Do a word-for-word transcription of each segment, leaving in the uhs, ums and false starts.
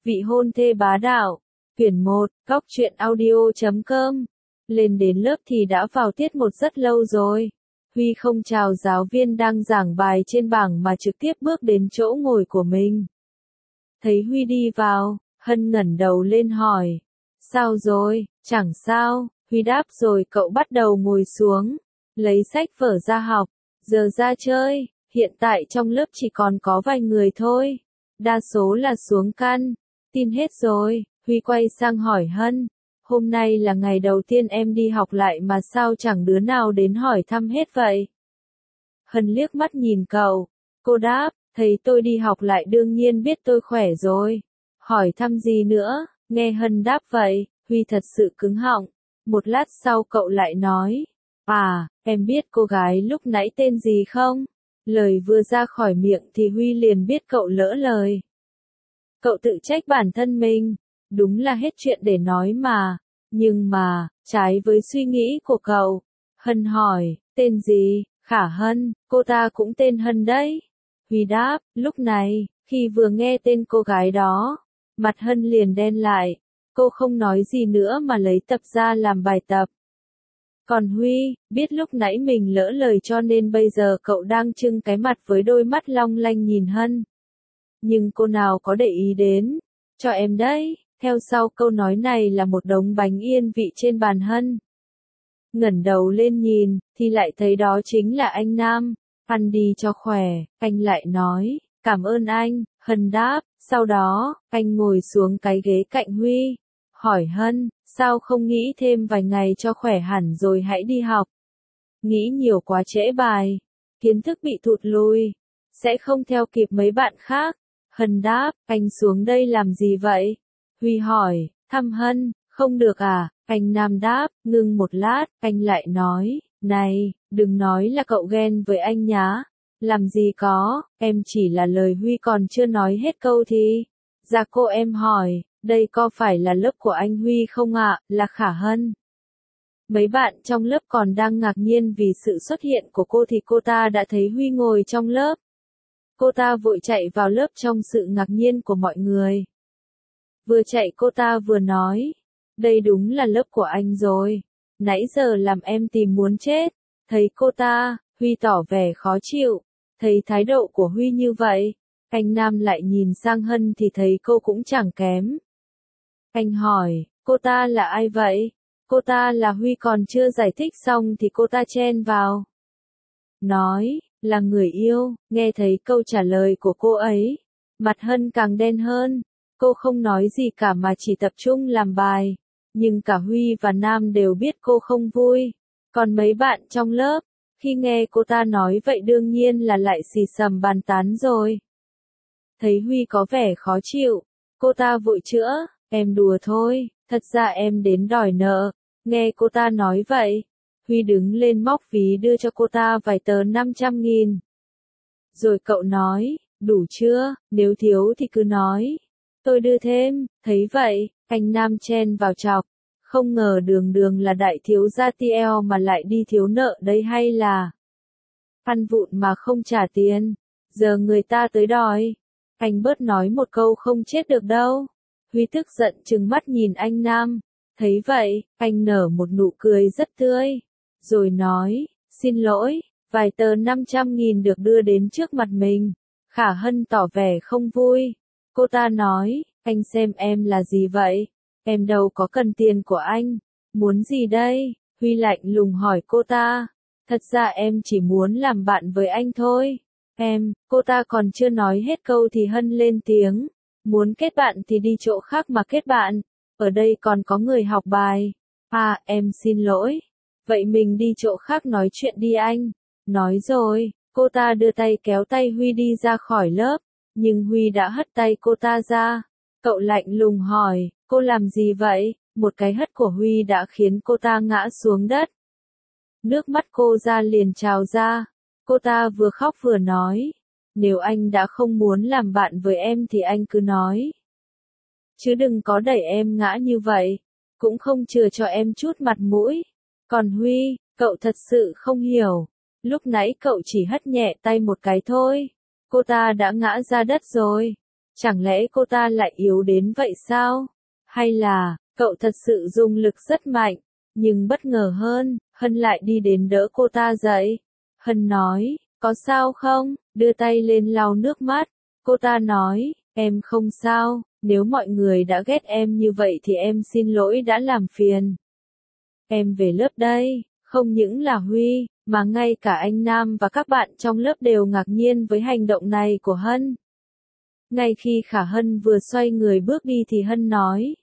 Vị hôn thê bá đạo. Quyển một, Góc truyện audio chấm com. Lên đến lớp thì đã vào tiết một rất lâu rồi. Huy không chào giáo viên đang giảng bài trên bảng mà trực tiếp bước đến chỗ ngồi của mình. Thấy Huy đi vào, Hân ngẩng đầu lên hỏi. Sao rồi, chẳng sao, Huy đáp rồi cậu bắt đầu ngồi xuống. Lấy sách vở ra học, giờ ra chơi, hiện tại trong lớp chỉ còn có vài người thôi. Đa số là xuống căn, tin hết rồi, Huy quay sang hỏi Hân. Hôm nay là ngày đầu tiên em đi học lại mà sao chẳng đứa nào đến hỏi thăm hết vậy? Hân liếc mắt nhìn cậu, cô đáp, thấy tôi đi học lại đương nhiên biết tôi khỏe rồi. Hỏi thăm gì nữa, nghe Hân đáp vậy, Huy thật sự cứng họng. Một lát sau cậu lại nói, à, em biết cô gái lúc nãy tên gì không? Lời vừa ra khỏi miệng thì Huy liền biết cậu lỡ lời. Cậu tự trách bản thân mình, đúng là hết chuyện để nói mà. Nhưng mà, trái với suy nghĩ của cậu, Hân hỏi, tên gì? Khả Hân, cô ta cũng tên Hân đấy. Huy đáp, lúc này, khi vừa nghe tên cô gái đó, mặt Hân liền đen lại. Cô không nói gì nữa mà lấy tập ra làm bài tập. Còn Huy, biết lúc nãy mình lỡ lời cho nên bây giờ cậu đang trưng cái mặt với đôi mắt long lanh nhìn Hân. Nhưng cô nào có để ý đến, cho em đấy, theo sau câu nói này là một đống bánh yên vị trên bàn Hân. Ngẩng đầu lên nhìn, thì lại thấy đó chính là anh Nam, ăn đi cho khỏe, anh lại nói, cảm ơn anh, Hân đáp, sau đó, anh ngồi xuống cái ghế cạnh Huy, hỏi Hân, sao không nghĩ thêm vài ngày cho khỏe hẳn rồi hãy đi học? Nghĩ nhiều quá trễ bài, kiến thức bị thụt lùi, sẽ không theo kịp mấy bạn khác. Hân đáp, anh xuống đây làm gì vậy? Huy hỏi, thăm Hân, không được à? Anh Nam đáp, ngưng một lát, anh lại nói, này, đừng nói là cậu ghen với anh nhá. Làm gì có, em chỉ là lời Huy còn chưa nói hết câu thì. Dạ cô em hỏi, đây có phải là lớp của anh Huy không ạ, là Khả Hân. Mấy bạn trong lớp còn đang ngạc nhiên vì sự xuất hiện của cô thì cô ta đã thấy Huy ngồi trong lớp. Cô ta vội chạy vào lớp trong sự ngạc nhiên của mọi người. Vừa chạy cô ta vừa nói, đây đúng là lớp của anh rồi, nãy giờ làm em tìm muốn chết. Thấy cô ta, Huy tỏ vẻ khó chịu, thấy thái độ của Huy như vậy, anh Nam lại nhìn sang Hân thì thấy cô cũng chẳng kém. Anh hỏi, cô ta là ai vậy? Cô ta là Huy còn chưa giải thích xong thì cô ta chen vào. Nói, là người yêu, nghe thấy câu trả lời của cô ấy. Mặt Hân càng đen hơn, cô không nói gì cả mà chỉ tập trung làm bài. Nhưng cả Huy và Nam đều biết cô không vui. Còn mấy bạn trong lớp, khi nghe cô ta nói vậy đương nhiên là lại xì xầm bàn tán rồi. Thấy Huy có vẻ khó chịu, cô ta vội chữa, em đùa thôi, thật ra em đến đòi nợ. Nghe cô ta nói vậy, Huy đứng lên móc ví đưa cho cô ta vài tờ năm trăm nghìn. Rồi cậu nói, đủ chưa, nếu thiếu thì cứ nói. Tôi đưa thêm, thấy vậy, anh Nam chen vào chọc. Không ngờ đường đường là đại thiếu gia tê lờ mà lại đi thiếu nợ đây hay là ăn vụn mà không trả tiền. Giờ người ta tới đòi. Anh bớt nói một câu không chết được đâu. Huy tức giận trừng mắt nhìn anh Nam. Thấy vậy, anh nở một nụ cười rất tươi. Rồi nói, xin lỗi, vài tờ năm trăm nghìn được đưa đến trước mặt mình. Khả Hân tỏ vẻ không vui. Cô ta nói, anh xem em là gì vậy? Em đâu có cần tiền của anh. Muốn gì đây? Huy lạnh lùng hỏi cô ta. Thật ra em chỉ muốn làm bạn với anh thôi. Em, cô ta còn chưa nói hết câu thì Hân lên tiếng. Muốn kết bạn thì đi chỗ khác mà kết bạn. Ở đây còn có người học bài. À, em xin lỗi. Vậy mình đi chỗ khác nói chuyện đi anh. Nói rồi, cô ta đưa tay kéo tay Huy đi ra khỏi lớp. Nhưng Huy đã hất tay cô ta ra. Cậu lạnh lùng hỏi, cô làm gì vậy? Một cái hất của Huy đã khiến cô ta ngã xuống đất. Nước mắt cô ra liền trào ra. Cô ta vừa khóc vừa nói. Nếu anh đã không muốn làm bạn với em thì anh cứ nói. Chứ đừng có đẩy em ngã như vậy. Cũng không chừa cho em chút mặt mũi. Còn Huy, cậu thật sự không hiểu. Lúc nãy cậu chỉ hất nhẹ tay một cái thôi. Cô ta đã ngã ra đất rồi. Chẳng lẽ cô ta lại yếu đến vậy sao? Hay là, cậu thật sự dùng lực rất mạnh, nhưng bất ngờ hơn, Hân lại đi đến đỡ cô ta dậy. Hân nói, có sao không? Đưa tay lên lau nước mắt. Cô ta nói, em không sao, nếu mọi người đã ghét em như vậy thì em xin lỗi đã làm phiền. Em về lớp đây, không những là Huy, mà ngay cả anh Nam và các bạn trong lớp đều ngạc nhiên với hành động này của Hân. Ngay khi Khả Hân vừa xoay người bước đi thì Hân nói.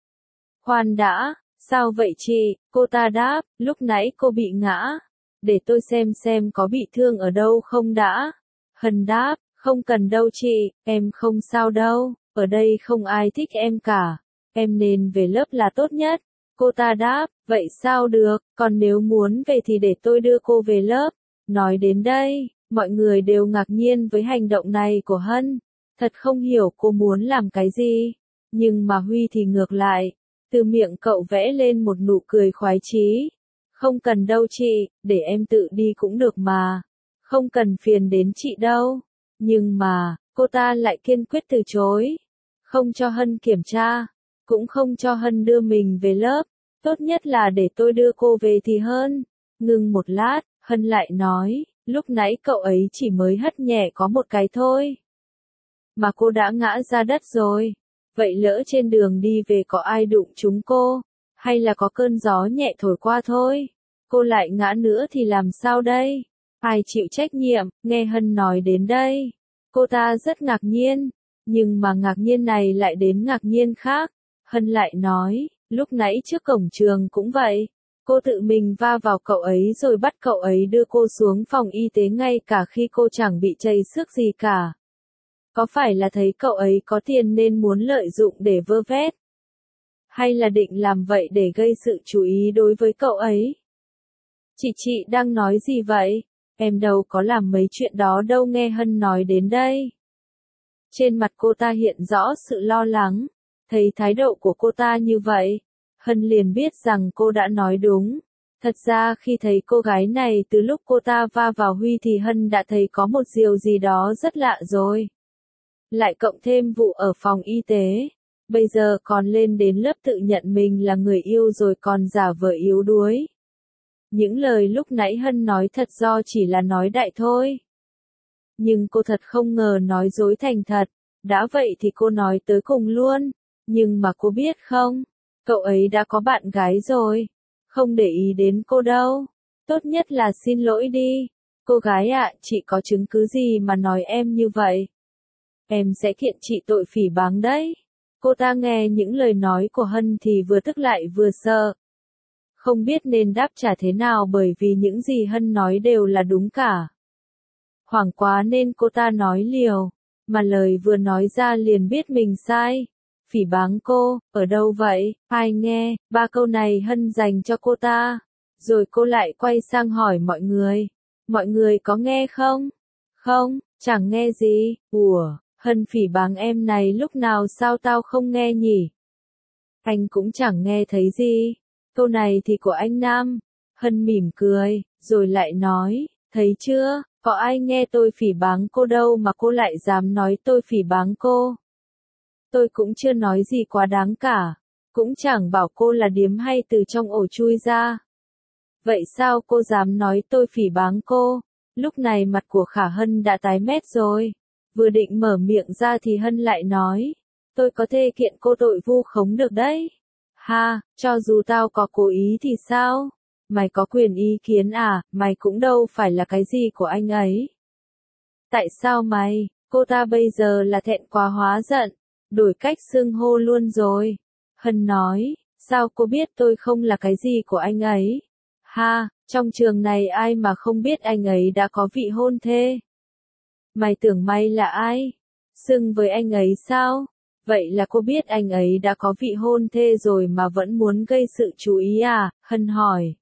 Khoan đã, sao vậy chị? Cô ta đáp, lúc nãy cô bị ngã. Để tôi xem xem có bị thương ở đâu không đã. Hân đáp, không cần đâu chị, em không sao đâu, ở đây không ai thích em cả. Em nên về lớp là tốt nhất. Cô ta đáp, vậy sao được, còn nếu muốn về thì để tôi đưa cô về lớp. Nói đến đây, mọi người đều ngạc nhiên với hành động này của Hân. Thật không hiểu cô muốn làm cái gì. Nhưng mà Huy thì ngược lại. Từ miệng cậu vẽ lên một nụ cười khoái chí. Không cần đâu chị, để em tự đi cũng được mà. Không cần phiền đến chị đâu. Nhưng mà, cô ta lại kiên quyết từ chối. Không cho Hân kiểm tra. Cũng không cho Hân đưa mình về lớp. Tốt nhất là để tôi đưa cô về thì hơn. Ngừng một lát, Hân lại nói, lúc nãy cậu ấy chỉ mới hất nhẹ có một cái thôi. Mà cô đã ngã ra đất rồi. Vậy lỡ trên đường đi về có ai đụng trúng cô? Hay là có cơn gió nhẹ thổi qua thôi? Cô lại ngã nữa thì làm sao đây? Ai chịu trách nhiệm? Nghe Hân nói đến đây. Cô ta rất ngạc nhiên. Nhưng mà ngạc nhiên này lại đến ngạc nhiên khác. Hân lại nói, lúc nãy trước cổng trường cũng vậy. Cô tự mình va vào cậu ấy rồi bắt cậu ấy đưa cô xuống phòng y tế ngay cả khi cô chẳng bị chảy xước gì cả. Có phải là thấy cậu ấy có tiền nên muốn lợi dụng để vơ vét? Hay là định làm vậy để gây sự chú ý đối với cậu ấy? Chị chị đang nói gì vậy? Em đâu có làm mấy chuyện đó đâu. Nghe Hân nói đến đây. Trên mặt cô ta hiện rõ sự lo lắng. Thấy thái độ của cô ta như vậy, Hân liền biết rằng cô đã nói đúng. Thật ra khi thấy cô gái này từ lúc cô ta va vào Huy thì Hân đã thấy có một điều gì đó rất lạ rồi. Lại cộng thêm vụ ở phòng y tế. Bây giờ còn lên đến lớp tự nhận mình là người yêu rồi còn giả vờ yếu đuối. Những lời lúc nãy Hân nói thật do chỉ là nói đại thôi. Nhưng cô thật không ngờ nói dối thành thật. Đã vậy thì cô nói tới cùng luôn. Nhưng mà cô biết không? Cậu ấy đã có bạn gái rồi. Không để ý đến cô đâu. Tốt nhất là xin lỗi đi. Cô gái ạ, chị có chứng cứ gì mà nói em như vậy? Em sẽ kiện chị tội phỉ báng đấy. Cô ta nghe những lời nói của Hân thì vừa tức lại vừa sợ. Không biết nên đáp trả thế nào bởi vì những gì Hân nói đều là đúng cả. Hoảng quá nên cô ta nói liều. Mà lời vừa nói ra liền biết mình sai. Phỉ báng cô, ở đâu vậy? Ai nghe? Ba câu này Hân dành cho cô ta. Rồi cô lại quay sang hỏi mọi người. Mọi người có nghe không? Không, chẳng nghe gì. Ủa, Hân phỉ báng em này lúc nào sao tao không nghe nhỉ? Anh cũng chẳng nghe thấy gì. Câu này thì của anh Nam. Hân mỉm cười, rồi lại nói, thấy chưa, có ai nghe tôi phỉ báng cô đâu mà cô lại dám nói tôi phỉ báng cô. Tôi cũng chưa nói gì quá đáng cả. Cũng chẳng bảo cô là điếm hay từ trong ổ chui ra. Vậy sao cô dám nói tôi phỉ báng cô? Lúc này mặt của Khả Hân đã tái mét rồi. Vừa định mở miệng ra thì Hân lại nói. Tôi có thể kiện cô tội vu khống được đấy. Ha, cho dù tao có cố ý thì sao? Mày có quyền ý kiến à, mày cũng đâu phải là cái gì của anh ấy. Tại sao mày, cô ta bây giờ là thẹn quá hóa giận, đổi cách xưng hô luôn rồi. Hân nói, sao cô biết tôi không là cái gì của anh ấy? Ha, trong trường này ai mà không biết anh ấy đã có vị hôn thê? Mày tưởng mày là ai? Xưng với anh ấy sao? Vậy là cô biết anh ấy đã có vị hôn thê rồi mà vẫn muốn gây sự chú ý à? Hân hỏi.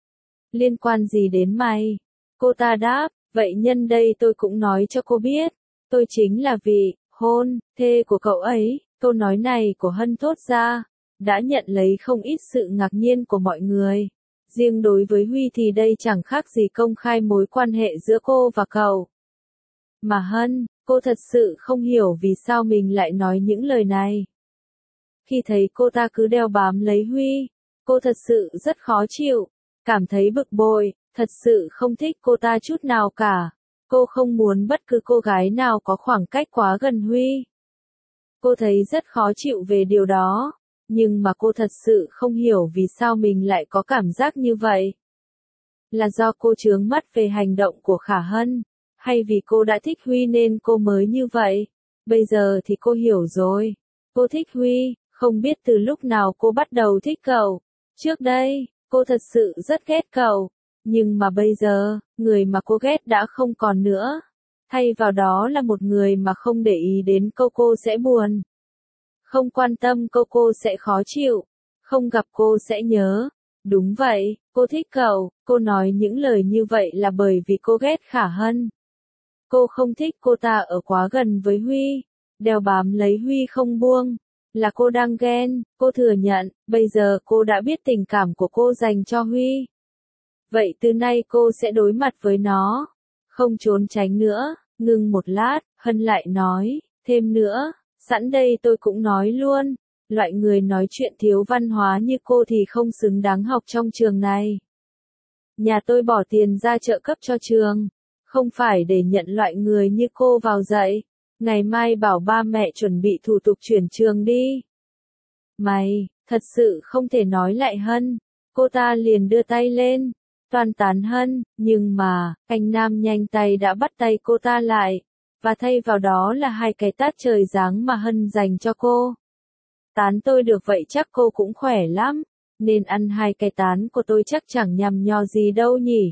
Liên quan gì đến mày? Cô ta đáp, vậy nhân đây tôi cũng nói cho cô biết. Tôi chính là vị hôn thê của cậu ấy. Câu nói này của Hân thốt ra, đã nhận lấy không ít sự ngạc nhiên của mọi người. Riêng đối với Huy thì đây chẳng khác gì công khai mối quan hệ giữa cô và cậu. Mà Hân, cô thật sự không hiểu vì sao mình lại nói những lời này. Khi thấy cô ta cứ đeo bám lấy Huy, cô thật sự rất khó chịu, cảm thấy bực bội, thật sự không thích cô ta chút nào cả. Cô không muốn bất cứ cô gái nào có khoảng cách quá gần Huy. Cô thấy rất khó chịu về điều đó, nhưng mà cô thật sự không hiểu vì sao mình lại có cảm giác như vậy. Là do cô chướng mắt về hành động của Khả Hân, hay vì cô đã thích Huy nên cô mới như vậy? Bây giờ thì cô hiểu rồi. Cô thích Huy, không biết từ lúc nào cô bắt đầu thích cậu. Trước đây, cô thật sự rất ghét cậu. Nhưng mà bây giờ, người mà cô ghét đã không còn nữa. Thay vào đó là một người mà không để ý đến câu cô sẽ buồn. Không quan tâm câu cô sẽ khó chịu. Không gặp cô sẽ nhớ. Đúng vậy, cô thích cậu. Cô nói những lời như vậy là bởi vì cô ghét Khả Hân. Cô không thích cô ta ở quá gần với Huy. Đeo bám lấy Huy không buông. Là cô đang ghen. Cô thừa nhận, bây giờ cô đã biết tình cảm của cô dành cho Huy. Vậy từ nay cô sẽ đối mặt với nó. Không trốn tránh nữa. Ngừng một lát, Hân lại nói, thêm nữa, sẵn đây tôi cũng nói luôn, loại người nói chuyện thiếu văn hóa như cô thì không xứng đáng học trong trường này. Nhà tôi bỏ tiền ra trợ cấp cho trường, không phải để nhận loại người như cô vào dạy. Ngày mai bảo ba mẹ chuẩn bị thủ tục chuyển trường đi. Mày, thật sự không thể nói lại Hân. Cô ta liền đưa tay lên, toàn tán Hân, nhưng mà, anh nam nhanh tay đã bắt tay cô ta lại, và thay vào đó là hai cái tát trời giáng mà Hân dành cho cô. Tán tôi được vậy chắc cô cũng khỏe lắm, nên ăn hai cái tán của tôi chắc chẳng nhằm nhò gì đâu nhỉ.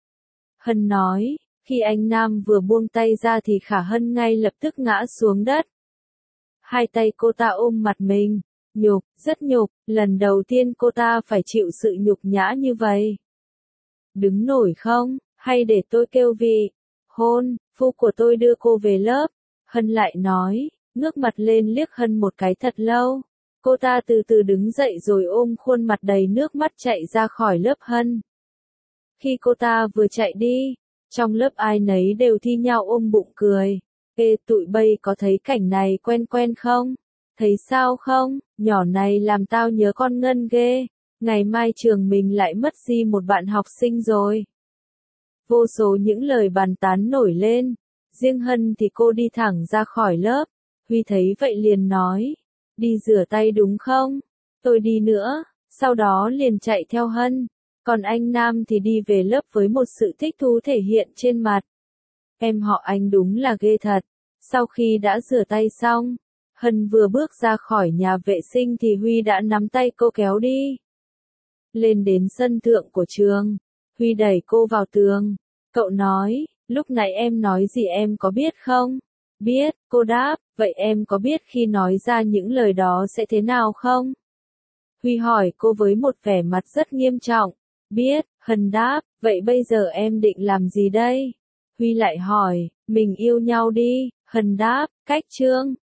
Hân nói, khi anh nam vừa buông tay ra thì Khả Hân ngay lập tức ngã xuống đất. Hai tay cô ta ôm mặt mình, nhục, rất nhục, lần đầu tiên cô ta phải chịu sự nhục nhã như vậy. Đứng nổi không, hay để tôi kêu vị hôn phu của tôi đưa cô về lớp. Hân lại nói, ngước mặt lên liếc Hân một cái thật lâu. Cô ta từ từ đứng dậy rồi ôm khuôn mặt đầy nước mắt chạy ra khỏi lớp Hân. Khi cô ta vừa chạy đi, trong lớp ai nấy đều thi nhau ôm bụng cười. Ê, tụi bay có thấy cảnh này quen quen không? Thấy sao không? Nhỏ này làm tao nhớ con Ngân ghê. Ngày mai trường mình lại mất đi một bạn học sinh rồi. Vô số những lời bàn tán nổi lên. Riêng Hân thì cô đi thẳng ra khỏi lớp. Huy thấy vậy liền nói. Đi rửa tay đúng không? Tôi đi nữa. Sau đó liền chạy theo Hân. Còn anh Nam thì đi về lớp với một sự thích thú thể hiện trên mặt. Em họ anh đúng là ghê thật. Sau khi đã rửa tay xong, Hân vừa bước ra khỏi nhà vệ sinh thì Huy đã nắm tay cô kéo đi. Lên đến sân thượng của trường, Huy đẩy cô vào tường. Cậu nói, lúc nãy em nói gì em có biết không? Biết, cô đáp, vậy em có biết khi nói ra những lời đó sẽ thế nào không? Huy hỏi cô với một vẻ mặt rất nghiêm trọng. Biết, Hân đáp, vậy bây giờ em định làm gì đây? Huy lại hỏi, mình yêu nhau đi, Hân đáp, cách chương.